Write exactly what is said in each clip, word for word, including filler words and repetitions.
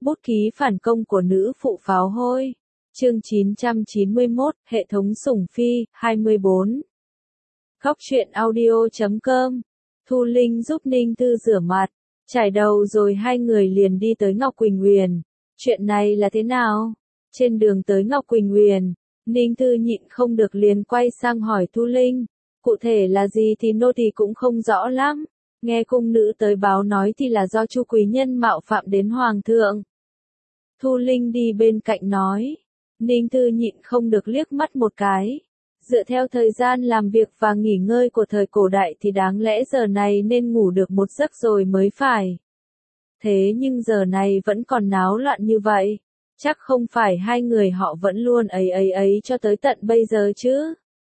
Bút ký phản công của nữ phụ pháo hôi. Chương chín trăm chín mươi mốt, hệ thống sủng phi, hai mươi bốn. Góc truyện audio chấm com. Thu Linh giúp Ninh Thư rửa mặt, chải đầu rồi hai người liền đi tới Ngọc Quỳnh Huyền. Chuyện này là thế nào? Trên đường tới Ngọc Quỳnh Huyền, Ninh Thư nhịn không được liền quay sang hỏi Thu Linh. Cụ thể là gì thì nô tỳ cũng không rõ lắm. Nghe cung nữ tới báo nói thì là do Chu quý nhân mạo phạm đến hoàng thượng. Thu Linh đi bên cạnh nói. Ninh Thư nhịn không được liếc mắt một cái. Dựa theo thời gian làm việc và nghỉ ngơi của thời cổ đại thì đáng lẽ giờ này nên ngủ được một giấc rồi mới phải. Thế nhưng giờ này vẫn còn náo loạn như vậy. Chắc không phải hai người họ vẫn luôn ấy ấy ấy cho tới tận bây giờ chứ.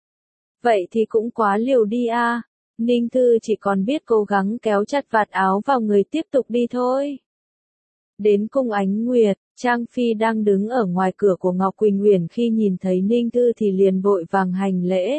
Vậy thì cũng quá liều đi à. Ninh Thư chỉ còn biết cố gắng kéo chặt vạt áo vào người tiếp tục đi thôi. Đến cung Ánh Nguyệt, Trang Phi đang đứng ở ngoài cửa của Ngọc Quỳnh Huyền khi nhìn thấy Ninh Thư thì liền vội vàng hành lễ.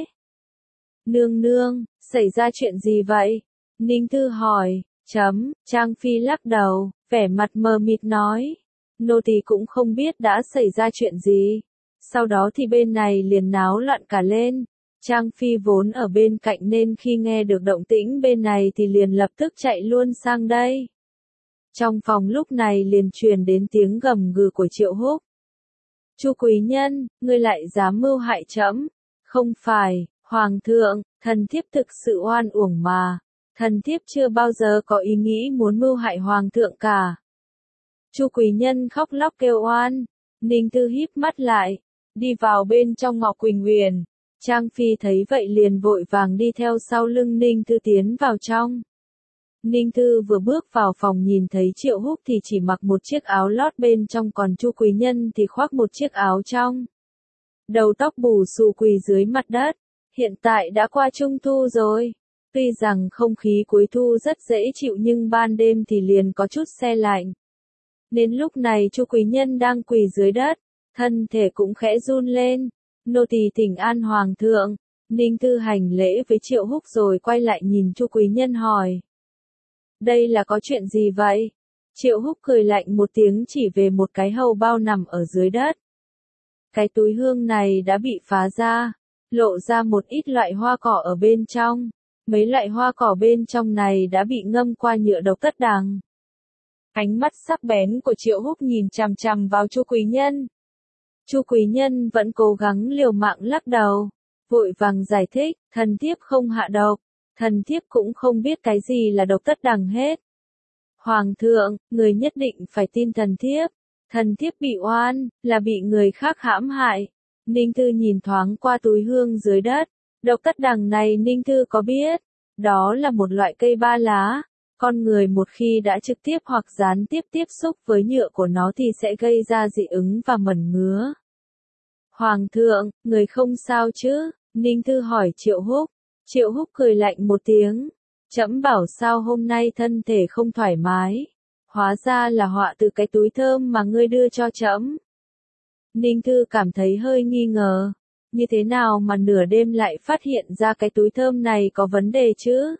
Nương nương, xảy ra chuyện gì vậy? Ninh Thư hỏi, chấm, Trang Phi lắc đầu, vẻ mặt mờ mịt nói. Nô tỳ cũng không biết đã xảy ra chuyện gì. Sau đó thì bên này liền náo loạn cả lên. Trang Phi vốn ở bên cạnh nên khi nghe được động tĩnh bên này thì liền lập tức chạy luôn sang đây. Trong phòng lúc này liền truyền đến tiếng gầm gừ của Triệu Húc. Chu quý nhân, ngươi lại dám mưu hại trẫm? Không phải, hoàng thượng, thần thiếp thực sự oan uổng mà. Thần thiếp chưa bao giờ có ý nghĩ muốn mưu hại hoàng thượng cả. Chu quý nhân khóc lóc kêu oan. Ninh Thư híp mắt lại, đi vào bên trong Ngọc Quỳnh Huyền. Trang Phi thấy vậy liền vội vàng đi theo sau lưng Ninh Thư tiến vào trong. Ninh Thư vừa bước vào phòng nhìn thấy Triệu Húc thì chỉ mặc một chiếc áo lót bên trong, còn Chu quý nhân thì khoác một chiếc áo trong. Đầu tóc bù xù quỳ dưới mặt đất. Hiện tại đã qua trung thu rồi. Tuy rằng không khí cuối thu rất dễ chịu nhưng ban đêm thì liền có chút se lạnh. Nên lúc này Chu quý nhân đang quỳ dưới đất, thân thể cũng khẽ run lên. Nô tỳ thỉnh an hoàng thượng. Ninh Thư hành lễ với Triệu Húc rồi quay lại nhìn Chu quý nhân hỏi. Đây là có chuyện gì vậy? Triệu Húc cười lạnh một tiếng chỉ về một cái hầu bao nằm ở dưới đất. Cái túi hương này đã bị phá ra, lộ ra một ít loại hoa cỏ ở bên trong. Mấy loại hoa cỏ bên trong này đã bị ngâm qua nhựa độc tất đằng. Ánh mắt sắc bén của Triệu Húc nhìn chằm chằm vào Chu quý nhân. Chu quý nhân vẫn cố gắng liều mạng lắc đầu, vội vàng giải thích, thần thiếp không hạ độc, thần thiếp cũng không biết cái gì là độc tất đằng hết. Hoàng thượng, người nhất định phải tin thần thiếp, thần thiếp bị oan, là bị người khác hãm hại. Ninh Thư nhìn thoáng qua túi hương dưới đất, độc tất đằng này Ninh Thư có biết, đó là một loại cây ba lá. Con người một khi đã trực tiếp hoặc gián tiếp tiếp xúc với nhựa của nó thì sẽ gây ra dị ứng và mẩn ngứa. Hoàng thượng, người không sao chứ? Ninh Thư hỏi Triệu Húc. Triệu Húc cười lạnh một tiếng. Trẫm bảo sao hôm nay thân thể không thoải mái. Hóa ra là họa từ cái túi thơm mà ngươi đưa cho trẫm. Ninh Thư cảm thấy hơi nghi ngờ. Như thế nào mà nửa đêm lại phát hiện ra cái túi thơm này có vấn đề chứ?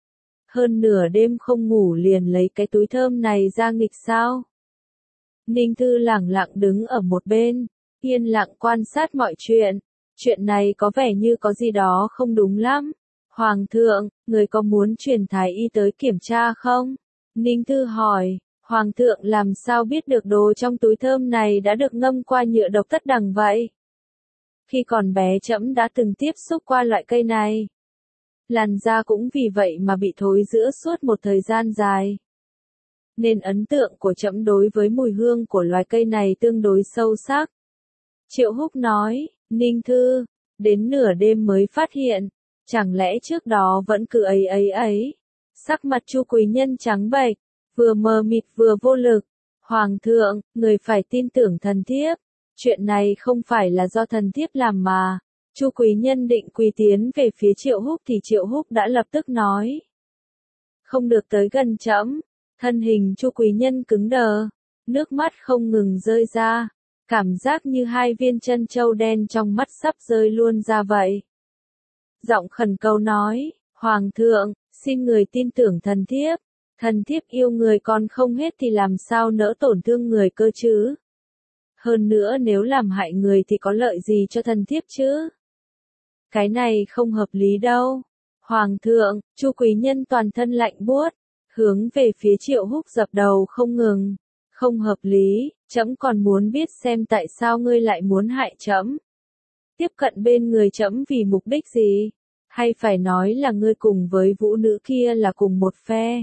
Hơn nửa đêm không ngủ liền lấy cái túi thơm này ra nghịch sao? Ninh Thư lẳng lặng đứng ở một bên, yên lặng quan sát mọi chuyện. Chuyện này có vẻ như có gì đó không đúng lắm. Hoàng thượng, người có muốn truyền thái y tới kiểm tra không? Ninh Thư hỏi, Hoàng thượng làm sao biết được đồ trong túi thơm này đã được ngâm qua nhựa độc tất đằng vậy? Khi còn bé trẫm đã từng tiếp xúc qua loại cây này. Làn da cũng vì vậy mà bị thối rữa suốt một thời gian dài. Nên ấn tượng của trẫm đối với mùi hương của loài cây này tương đối sâu sắc. Triệu Húc nói, Ninh Thư, đến nửa đêm mới phát hiện, chẳng lẽ trước đó vẫn cứ ấy ấy ấy. Sắc mặt Chu quý nhân trắng bệch, vừa mờ mịt vừa vô lực. Hoàng thượng, người phải tin tưởng thần thiếp, chuyện này không phải là do thần thiếp làm mà. Chu quý nhân định quỳ tiến về phía Triệu Húc thì Triệu Húc đã lập tức nói. Không được tới gần trẫm. Thân hình Chu quý nhân cứng đờ, nước mắt không ngừng rơi ra, cảm giác như hai viên chân châu đen trong mắt sắp rơi luôn ra vậy. Giọng khẩn cầu nói, Hoàng thượng, xin người tin tưởng thần thiếp, Thần thiếp yêu người còn không hết thì làm sao nỡ tổn thương người cơ chứ? Hơn nữa nếu làm hại người thì có lợi gì cho thần thiếp chứ? Cái này không hợp lý đâu. Hoàng thượng, Chu quý nhân toàn thân lạnh buốt, hướng về phía Triệu Húc dập đầu không ngừng. Không hợp lý, trẫm còn muốn biết xem tại sao ngươi lại muốn hại trẫm. Tiếp cận bên người trẫm vì mục đích gì? Hay phải nói là ngươi cùng với vũ nữ kia là cùng một phe?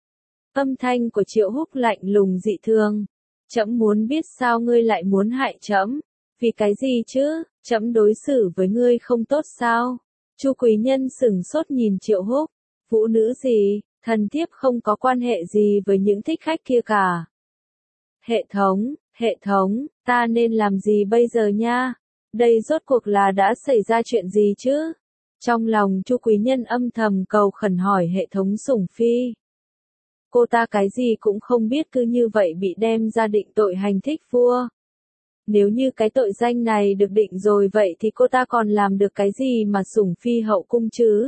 Âm thanh của Triệu Húc lạnh lùng dị thường. Trẫm muốn biết sao ngươi lại muốn hại trẫm? Vì cái gì chứ? Trẫm đối xử với ngươi không tốt sao? Chu quý nhân sửng sốt nhìn Triệu Húc. Vũ nữ gì? Thần thiếp không có quan hệ gì với những thích khách kia cả. Hệ thống, hệ thống, ta nên làm gì bây giờ nha? Đây rốt cuộc là đã xảy ra chuyện gì chứ? Trong lòng Chu quý nhân âm thầm cầu khẩn hỏi hệ thống Sủng Phi. Cô ta cái gì cũng không biết cứ như vậy bị đem ra định tội hành thích vua. Nếu như cái tội danh này được định rồi vậy thì cô ta còn làm được cái gì mà Sủng Phi hậu cung chứ?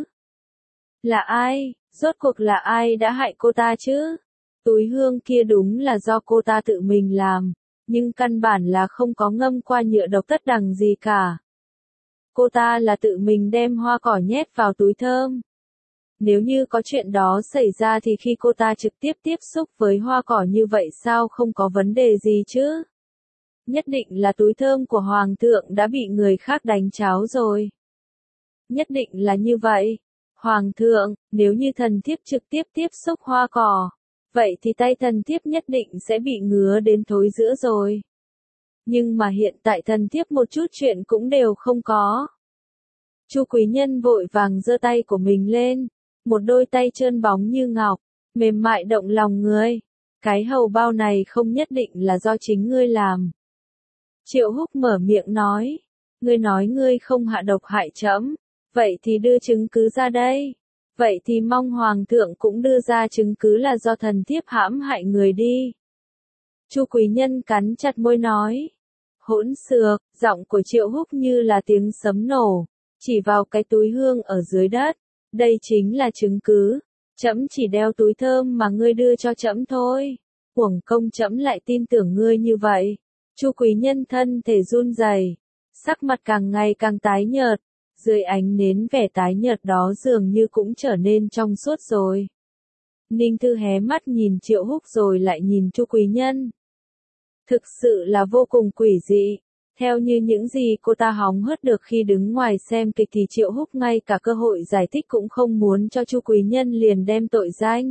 Là ai? Rốt cuộc là ai đã hại cô ta chứ? Túi hương kia đúng là do cô ta tự mình làm, nhưng căn bản là không có ngâm qua nhựa độc tất đằng gì cả. Cô ta là tự mình đem hoa cỏ nhét vào túi thơm. Nếu như có chuyện đó xảy ra thì khi cô ta trực tiếp tiếp xúc với hoa cỏ như vậy sao không có vấn đề gì chứ? Nhất định là túi thơm của Hoàng thượng đã bị người khác đánh cháo rồi. Nhất định là như vậy. Hoàng thượng, nếu như thần thiếp trực tiếp tiếp xúc hoa cỏ, vậy thì tay thần thiếp nhất định sẽ bị ngứa đến thối rữa rồi. Nhưng mà hiện tại thần thiếp một chút chuyện cũng đều không có. Chu quý nhân vội vàng giơ tay của mình lên, một đôi tay trơn bóng như ngọc, mềm mại động lòng người. Cái hầu bao này không nhất định là do chính ngươi làm. Triệu Húc mở miệng nói, ngươi nói ngươi không hạ độc hại trẫm, vậy thì đưa chứng cứ ra đây. Vậy thì mong Hoàng thượng cũng đưa ra chứng cứ là do thần thiếp hãm hại người đi. Chu quý nhân cắn chặt môi nói. Hỗn xược, giọng của Triệu Húc như là tiếng sấm nổ, chỉ vào cái túi hương ở dưới đất. Đây chính là chứng cứ. Trẫm chỉ đeo túi thơm mà ngươi đưa cho trẫm thôi. Uổng công trẫm lại tin tưởng ngươi như vậy. Chu quý nhân thân thể run rẩy, sắc mặt càng ngày càng tái nhợt. Dưới ánh nến vẻ tái nhợt đó dường như cũng trở nên trong suốt rồi. Ninh Thư hé mắt nhìn Triệu Húc rồi lại nhìn Chu quý nhân. Thực sự là vô cùng quỷ dị. Theo như những gì cô ta hóng hớt được khi đứng ngoài xem kịch thì Triệu Húc ngay cả cơ hội giải thích cũng không muốn cho Chu quý nhân liền đem tội danh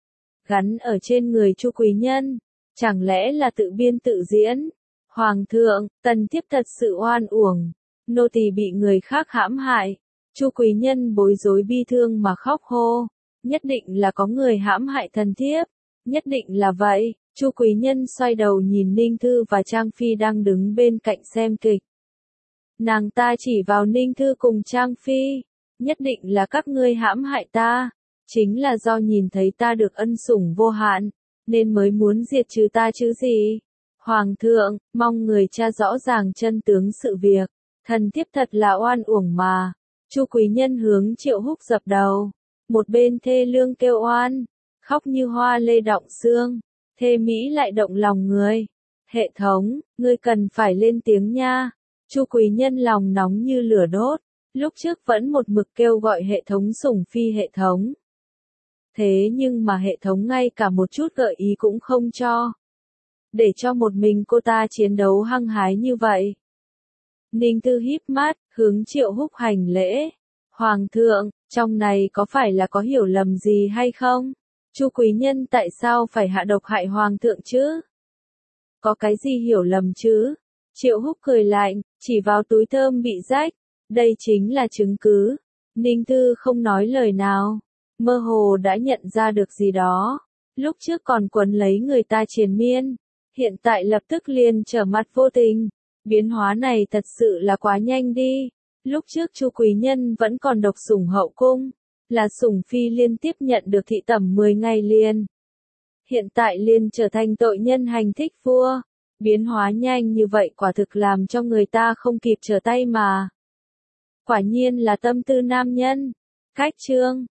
gắn ở trên người Chu quý nhân. Chẳng lẽ là tự biên tự diễn? Hoàng thượng, tần thiếp thật sự oan uổng. Nô tỳ bị người khác hãm hại. Chu quý nhân bối rối bi thương mà khóc hô. Nhất định là có người hãm hại thần thiếp. Nhất định là vậy. Chu quý nhân xoay đầu nhìn Ninh Thư và Trang Phi đang đứng bên cạnh xem kịch. Nàng ta chỉ vào Ninh Thư cùng Trang Phi. Nhất định là các ngươi hãm hại ta. Chính là do nhìn thấy ta được ân sủng vô hạn, nên mới muốn diệt trừ ta chứ gì. Hoàng thượng, mong người tra rõ ràng chân tướng sự việc. Thần thiếp thật là oan uổng mà. Chu quý nhân hướng Triệu Húc dập đầu. Một bên thê lương kêu oan, khóc như hoa lê động xương. Thê Mỹ lại động lòng người. Hệ thống, ngươi cần phải lên tiếng nha. Chu quý nhân lòng nóng như lửa đốt. Lúc trước vẫn một mực kêu gọi hệ thống Sủng Phi hệ thống. Thế nhưng mà hệ thống ngay cả một chút gợi ý cũng không cho. Để cho một mình cô ta chiến đấu hăng hái như vậy. Ninh Thư híp mắt, hướng Triệu Húc hành lễ. Hoàng thượng, trong này có phải là có hiểu lầm gì hay không? Chu quý nhân tại sao phải hạ độc hại Hoàng thượng chứ? Có cái gì hiểu lầm chứ? Triệu Húc cười lạnh, chỉ vào túi thơm bị rách. Đây chính là chứng cứ. Ninh Thư không nói lời nào. Mơ hồ đã nhận ra được gì đó. Lúc trước còn quấn lấy người ta triền miên. Hiện tại lập tức liền trở mặt vô tình. Biến hóa này thật sự là quá nhanh đi. Lúc trước Chu quý nhân vẫn còn độc sủng hậu cung. Là Sủng Phi liên tiếp nhận được thị tẩm mười ngày liền. Hiện tại liền trở thành tội nhân hành thích vua. Biến hóa nhanh như vậy quả thực làm cho người ta không kịp trở tay mà. Quả nhiên là tâm tư nam nhân. Cách chương